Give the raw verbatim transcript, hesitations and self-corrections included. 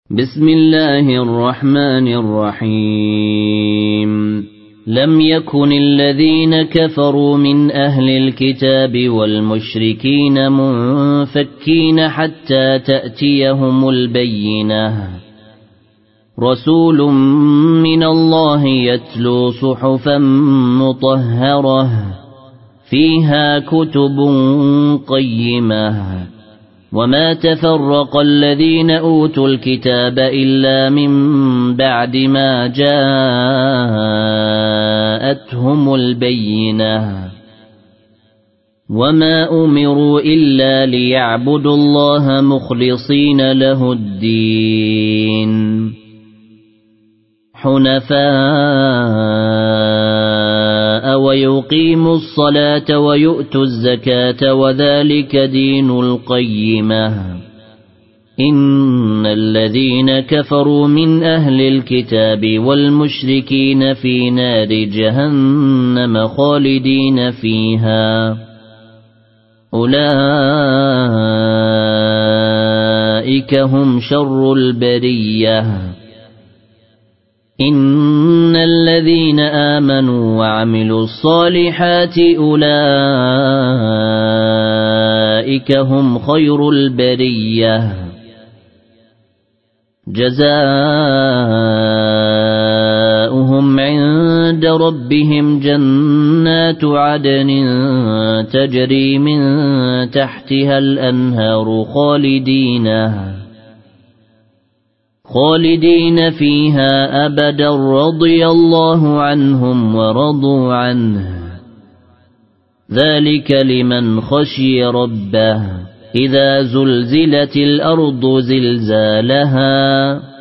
بسم الله الرحمن الرحيم لم يكن الذين كفروا من أهل الكتاب والمشركين منفكين حتى تأتيهم البينة رسول من الله يتلو صحفا مطهرة فيها كتب قيمة وما تفرق الذين أوتوا الكتاب إلا من بعد ما جاءتهم البينة وما أمروا إلا ليعبدوا الله مخلصين له الدين حنفاء ويقيموا الصلاة ويؤتوا الزكاة وذلك دين القيمة إن الذين كفروا من أهل الكتاب والمشركين في نار جهنم خالدين فيها أولئك هم شر البرية إن الذين آمنوا وعملوا الصالحات أولئك هم خير البرية جزاؤهم عند ربهم جنات عدن تجري من تحتها الأنهار خالدين خالدين فيها أبدا رضي الله عنهم ورضوا عنه ذلك لمن خشي ربه إذا زلزلت الأرض زلزالها